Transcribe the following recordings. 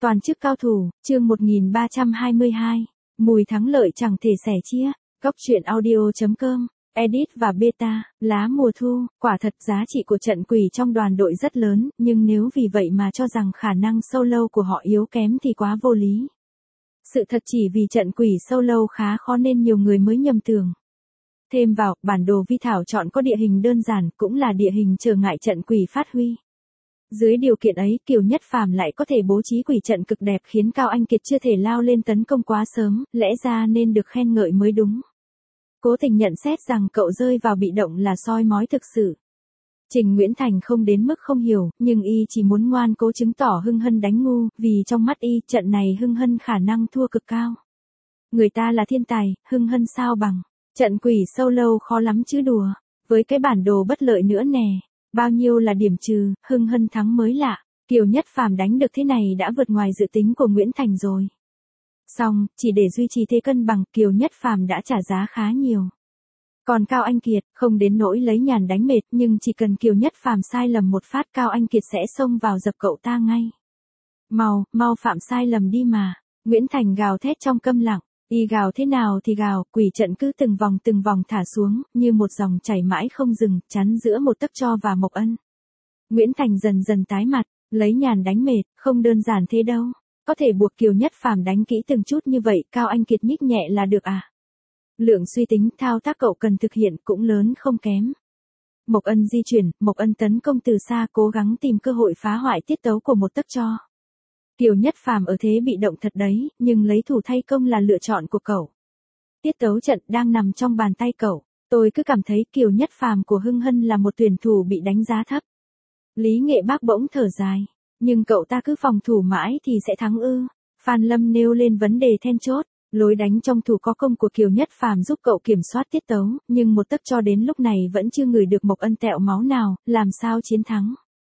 Toàn chức cao thủ, chương 1322. Mùi thắng lợi chẳng thể sẻ chia. Góc truyện audio.com. Edit và beta, lá mùa thu, quả thật giá trị của trận quỷ trong đoàn đội rất lớn, nhưng nếu vì vậy mà cho rằng khả năng solo của họ yếu kém thì quá vô lý. Sự thật chỉ vì trận quỷ solo khá khó nên nhiều người mới nhầm tưởng. Thêm vào, bản đồ vi thảo chọn có địa hình đơn giản, cũng là địa hình trở ngại trận quỷ phát huy. Dưới điều kiện ấy, Kiều Nhất Phàm lại có thể bố trí quỷ trận cực đẹp khiến Cao Anh Kiệt chưa thể lao lên tấn công quá sớm, lẽ ra nên được khen ngợi mới đúng. Cố Tình nhận xét rằng cậu rơi vào bị động là soi mói thực sự. Trình Nguyễn Thành không đến mức không hiểu, nhưng y chỉ muốn ngoan cố chứng tỏ Hưng Hân đánh ngu, vì trong mắt y, trận này Hưng Hân khả năng thua cực cao. Người ta là thiên tài, Hưng Hân sao bằng. Trận quỷ solo khó lắm chứ đùa. Với cái bản đồ bất lợi nữa nè. Bao nhiêu là điểm trừ, Hưng Hân thắng mới lạ. Kiều Nhất Phàm đánh được thế này đã vượt ngoài dự tính của Nguyễn Thành rồi. Xong, chỉ để duy trì thế cân bằng, Kiều Nhất Phàm đã trả giá khá nhiều. Còn Cao Anh Kiệt, không đến nỗi lấy nhàn đánh mệt, nhưng chỉ cần Kiều Nhất Phàm sai lầm một phát, Cao Anh Kiệt sẽ xông vào dập cậu ta ngay. Mau phạm sai lầm đi mà. Nguyễn Thành gào thét trong câm lặng. Y gào thế nào thì gào, quỷ trận cứ từng vòng thả xuống, như một dòng chảy mãi không dừng, chắn giữa một tấc cho và Mộc Ân. Nguyễn Thành dần dần tái mặt, lấy nhàn đánh mệt, không đơn giản thế đâu. Có thể buộc Kiều Nhất Phàm đánh kỹ từng chút như vậy, Cao Anh Kiệt nhích nhẹ là được à? Lượng suy tính, thao tác cậu cần thực hiện cũng lớn không kém. Mộc Ân di chuyển, Mộc Ân tấn công từ xa, cố gắng tìm cơ hội phá hoại tiết tấu của một tấc cho. Kiều Nhất Phàm ở thế bị động thật đấy, nhưng lấy thủ thay công là lựa chọn của cậu. Tiết tấu trận đang nằm trong bàn tay cậu. Tôi cứ cảm thấy Kiều Nhất Phàm của Hưng Hân là một tuyển thủ bị đánh giá thấp. Lý Nghệ Bác bỗng thở dài. Nhưng cậu ta cứ phòng thủ mãi thì sẽ thắng ư? Phan Lâm nêu lên vấn đề then chốt. Lối đánh trong thủ có công của Kiều Nhất Phàm giúp cậu kiểm soát tiết tấu, nhưng một tấc cho đến lúc này vẫn chưa ngửi được Mộc Ân tẹo máu nào, làm sao chiến thắng?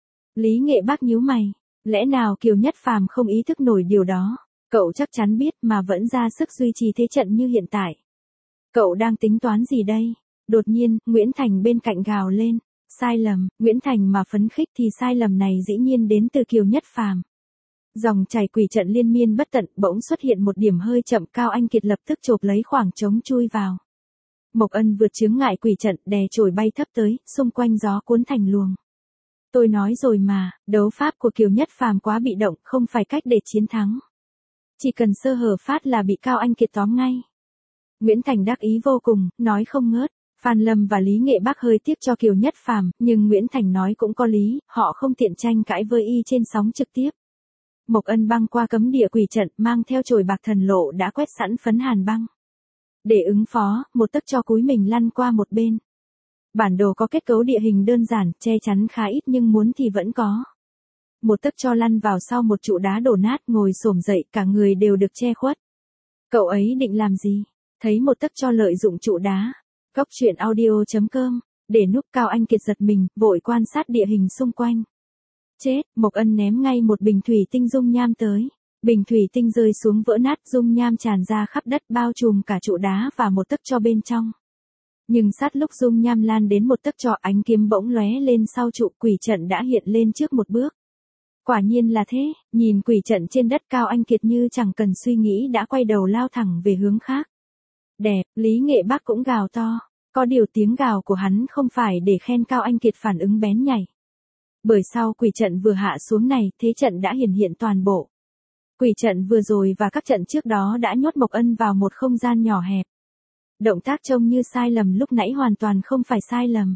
Lý Nghệ Bác nhíu mày. Lẽ nào Kiều Nhất Phàm không ý thức nổi điều đó? Cậu chắc chắn biết mà vẫn ra sức duy trì thế trận như hiện tại. Cậu đang tính toán gì đây? Đột nhiên, Nguyễn Thành bên cạnh gào lên. Sai lầm, Nguyễn Thành mà phấn khích thì sai lầm này dĩ nhiên đến từ Kiều Nhất Phàm. Dòng chảy quỷ trận liên miên bất tận, bỗng xuất hiện một điểm hơi chậm, Cao Anh Kiệt lập tức chộp lấy khoảng trống chui vào. Mộc Ân vượt chướng ngại quỷ trận, đè chổi bay thấp tới, xung quanh gió cuốn thành luồng. Tôi nói rồi mà, đấu pháp của Kiều Nhất Phàm quá bị động, không phải cách để chiến thắng. Chỉ cần sơ hở phát là bị Cao Anh Kiệt tóm ngay. Nguyễn Thành đắc ý vô cùng, nói không ngớt. Phan Lâm và Lý Nghệ Bác hơi tiếc cho Kiều Nhất Phàm, nhưng Nguyễn Thành nói cũng có lý, họ không tiện tranh cãi với y trên sóng trực tiếp. Mộc Ân băng qua cấm địa quỷ trận, mang theo chổi bạc thần lộ đã quét sẵn phấn hàn băng. Để ứng phó, một tấc cho cúi mình lăn qua một bên. Bản đồ có kết cấu địa hình đơn giản, che chắn khá ít nhưng muốn thì vẫn có. Một tấc cho lăn vào sau một trụ đá đổ nát, ngồi xổm dậy, cả người đều được che khuất. Cậu ấy định làm gì? Thấy một tấc cho lợi dụng trụ đá. Góc truyện audio.com. Để núp, Cao Anh Kiệt giật mình, vội quan sát địa hình xung quanh. Chết, Mộc Ân ném ngay một bình thủy tinh dung nham tới. Bình thủy tinh rơi xuống vỡ nát, dung nham tràn ra khắp đất, bao trùm cả trụ đá và một tấc cho bên trong. Nhưng sát lúc dung nham lan đến một tấc cho, ánh kiếm bỗng lóe lên sau trụ, quỷ trận đã hiện lên trước một bước. Quả nhiên là thế, nhìn quỷ trận trên đất, Cao Anh Kiệt như chẳng cần suy nghĩ đã quay đầu lao thẳng về hướng khác. Đẹp, Lý Nghệ Bác cũng gào to. Có điều tiếng gào của hắn không phải để khen Cao Anh Kiệt phản ứng bén nhảy. Bởi sau quỷ trận vừa hạ xuống này, thế trận đã hiện toàn bộ. Quỷ trận vừa rồi và các trận trước đó đã nhốt Mộc Ân vào một không gian nhỏ hẹp. Động tác trông như sai lầm lúc nãy hoàn toàn không phải sai lầm.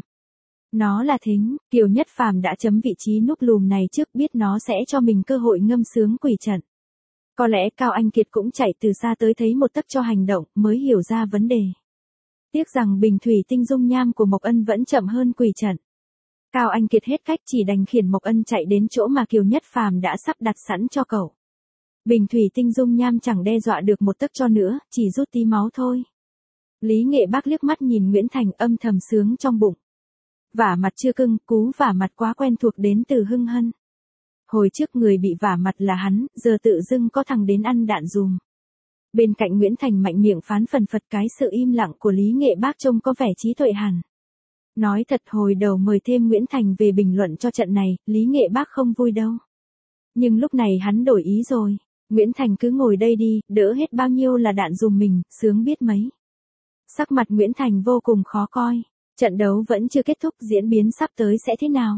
Nó là thính, Kiều Nhất Phàm đã chấm vị trí núp lùm này trước, biết nó sẽ cho mình cơ hội ngâm sướng quỷ trận. Có lẽ Cao Anh Kiệt cũng chạy từ xa tới thấy một tấc cho hành động, mới hiểu ra vấn đề. Tiếc rằng bình thủy tinh dung nham của Mộc Ân vẫn chậm hơn quỷ trận. Cao Anh Kiệt hết cách chỉ đành khiển Mộc Ân chạy đến chỗ mà Kiều Nhất Phàm đã sắp đặt sẵn cho cậu. Bình thủy tinh dung nham chẳng đe dọa được một tấc cho nữa, chỉ rút tí máu thôi. Lý Nghệ Bác liếc mắt nhìn Nguyễn Thành, âm thầm sướng trong bụng. Vả mặt chưa cưng, cú vả mặt quá quen thuộc đến từ Hưng Hân. Hồi trước người bị vả mặt là hắn, giờ tự dưng có thằng đến ăn đạn dùm. Bên cạnh Nguyễn Thành mạnh miệng phán phần phật, cái sự im lặng của Lý Nghệ Bác trông có vẻ trí tuệ hẳn. Nói thật, hồi đầu mời thêm Nguyễn Thành về bình luận cho trận này, Lý Nghệ Bác không vui đâu. Nhưng lúc này hắn đổi ý rồi. Nguyễn Thành cứ ngồi đây đi, đỡ hết bao nhiêu là đạn dùm mình, sướng biết mấy. Sắc mặt Nguyễn Thành vô cùng khó coi. Trận đấu vẫn chưa kết thúc, diễn biến sắp tới sẽ thế nào?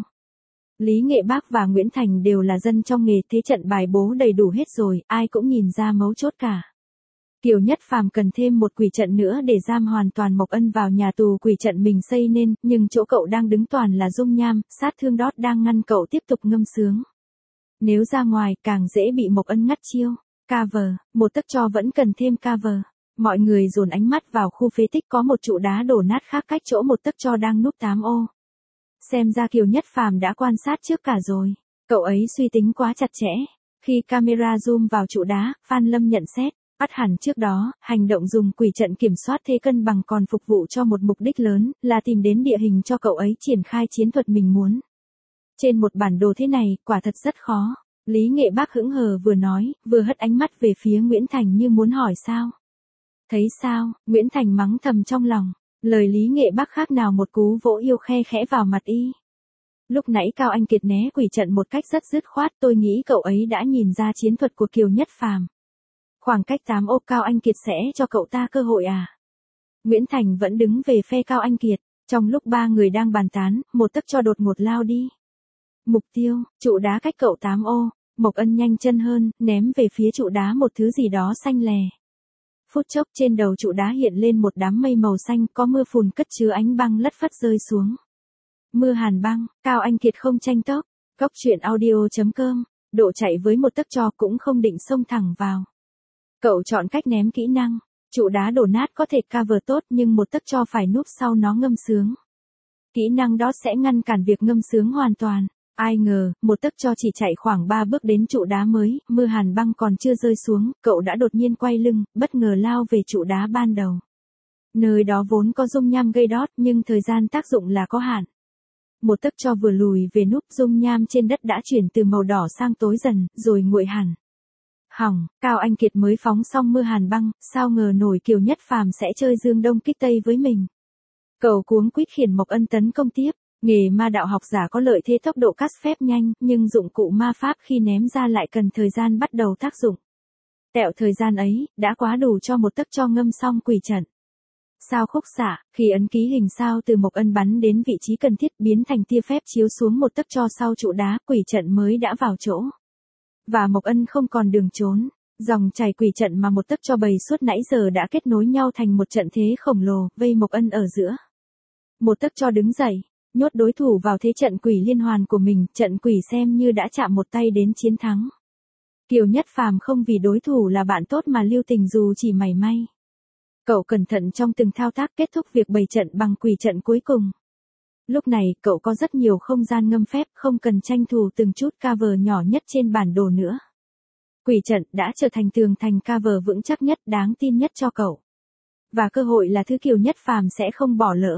Lý Nghệ Bác và Nguyễn Thành đều là dân trong nghề, thế trận bài bố đầy đủ hết rồi, ai cũng nhìn ra mấu chốt cả. Kiều Nhất Phàm cần thêm một quỷ trận nữa để giam hoàn toàn Mộc Ân vào nhà tù quỷ trận mình xây nên, nhưng chỗ cậu đang đứng toàn là dung nham, sát thương đót đang ngăn cậu tiếp tục ngâm sướng. Nếu ra ngoài, càng dễ bị Mộc Ân ngắt chiêu. Cover, một tấc cho vẫn cần thêm cover. Mọi người dồn ánh mắt vào khu phế tích có một trụ đá đổ nát khác cách chỗ một tấc cho đang núp 8 ô. Xem ra Kiều Nhất Phàm đã quan sát trước cả rồi. Cậu ấy suy tính quá chặt chẽ. Khi camera zoom vào trụ đá, Phan Lâm nhận xét. Ắt hẳn trước đó, hành động dùng quỷ trận kiểm soát thế cân bằng còn phục vụ cho một mục đích lớn, là tìm đến địa hình cho cậu ấy triển khai chiến thuật mình muốn. Trên một bản đồ thế này, quả thật rất khó. Lý Nghệ Bác hững hờ vừa nói, vừa hất ánh mắt về phía Nguyễn Thành như muốn hỏi sao. Thấy sao, Nguyễn Thành mắng thầm trong lòng. Lời Lý Nghệ Bác khác nào một cú vỗ yêu khe khẽ vào mặt y. Lúc nãy Cao Anh Kiệt né quỷ trận một cách rất dứt khoát, tôi nghĩ cậu ấy đã nhìn ra chiến thuật của Kiều Nhất Phàm. Khoảng cách 8 ô Cao Anh Kiệt sẽ cho cậu ta cơ hội à? Nguyễn Thành vẫn đứng về phe Cao Anh Kiệt, trong lúc ba người đang bàn tán, một tấc cho đột ngột lao đi. Mục tiêu, trụ đá cách cậu 8 ô, Mộc Ân nhanh chân hơn, ném về phía trụ đá một thứ gì đó xanh lè. Phút chốc trên đầu trụ đá hiện lên một đám mây màu xanh, có mưa phùn cất chứa ánh băng lất phất rơi xuống. Mưa hàn băng, Cao Anh Kiệt không tranh tốc, Cóc truyện audio.com, độ chạy với một tấc cho cũng không định xông thẳng vào. Cậu chọn cách ném kỹ năng, trụ đá đổ nát có thể cover tốt nhưng một tấc cho phải núp sau nó ngâm sướng. Kỹ năng đó sẽ ngăn cản việc ngâm sướng hoàn toàn. Ai ngờ, một tấc cho chỉ chạy khoảng 3 bước đến trụ đá mới, mưa hàn băng còn chưa rơi xuống, cậu đã đột nhiên quay lưng, bất ngờ lao về trụ đá ban đầu. Nơi đó vốn có dung nham gây đót nhưng thời gian tác dụng là có hạn. Một tấc cho vừa lùi về núp, dung nham trên đất đã chuyển từ màu đỏ sang tối dần, rồi nguội hẳn. Hỏng, Cao Anh Kiệt mới phóng xong mưa hàn băng, sao ngờ nổi Kiều Nhất Phàm sẽ chơi dương đông kích tây với mình. Cậu cuống quýt khiển Mộc Ân tấn công tiếp. Nghề ma đạo học giả có lợi thế tốc độ cắt phép nhanh, nhưng dụng cụ ma pháp khi ném ra lại cần thời gian bắt đầu tác dụng. Tẹo thời gian ấy, đã quá đủ cho một tấc cho ngâm xong quỷ trận. Sao khúc xạ, khi ấn ký hình sao từ Mộc Ân bắn đến vị trí cần thiết biến thành tia phép chiếu xuống một tấc cho sau trụ đá, quỷ trận mới đã vào chỗ. Và Mộc Ân không còn đường trốn. Dòng chảy quỷ trận mà một tấc cho bày suốt nãy giờ đã kết nối nhau thành một trận thế khổng lồ, vây Mộc Ân ở giữa. Một tấc cho đứng dậy. Nhốt đối thủ vào thế trận quỷ liên hoàn của mình, trận quỷ xem như đã chạm một tay đến chiến thắng. Kiều Nhất Phàm không vì đối thủ là bạn tốt mà lưu tình dù chỉ mảy may. Cậu cẩn thận trong từng thao tác kết thúc việc bày trận bằng quỷ trận cuối cùng. Lúc này, cậu có rất nhiều không gian ngâm phép, không cần tranh thủ từng chút cover nhỏ nhất trên bản đồ nữa. Quỷ trận đã trở thành tường thành cover vững chắc nhất, đáng tin nhất cho cậu. Và cơ hội là thứ Kiều Nhất Phàm sẽ không bỏ lỡ.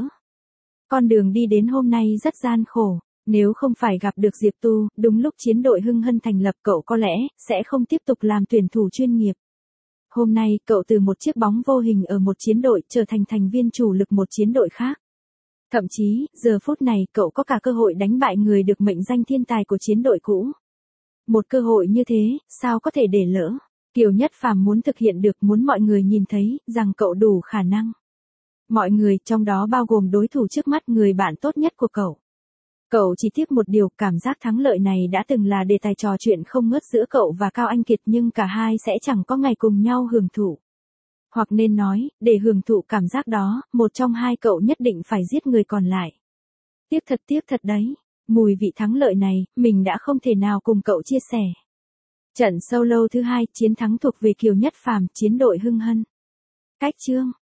Con đường đi đến hôm nay rất gian khổ, nếu không phải gặp được Diệp Tu, đúng lúc chiến đội Hưng Hân thành lập cậu có lẽ sẽ không tiếp tục làm tuyển thủ chuyên nghiệp. Hôm nay, cậu từ một chiếc bóng vô hình ở một chiến đội trở thành thành viên chủ lực một chiến đội khác. Thậm chí, giờ phút này cậu có cả cơ hội đánh bại người được mệnh danh thiên tài của chiến đội cũ. Một cơ hội như thế, sao có thể để lỡ? Kiều Nhất Phàm muốn thực hiện được, muốn mọi người nhìn thấy rằng cậu đủ khả năng. Mọi người, trong đó bao gồm đối thủ trước mắt, người bạn tốt nhất của cậu. Cậu chỉ tiếc một điều, cảm giác thắng lợi này đã từng là đề tài trò chuyện không ngớt giữa cậu và Cao Anh Kiệt nhưng cả hai sẽ chẳng có ngày cùng nhau hưởng thụ. Hoặc nên nói, để hưởng thụ cảm giác đó, một trong hai cậu nhất định phải giết người còn lại. Tiếc thật đấy. Mùi vị thắng lợi này, mình đã không thể nào cùng cậu chia sẻ. Trận solo thứ hai, chiến thắng thuộc về Kiều Nhất Phàm, chiến đội Hưng Hân. Cách chương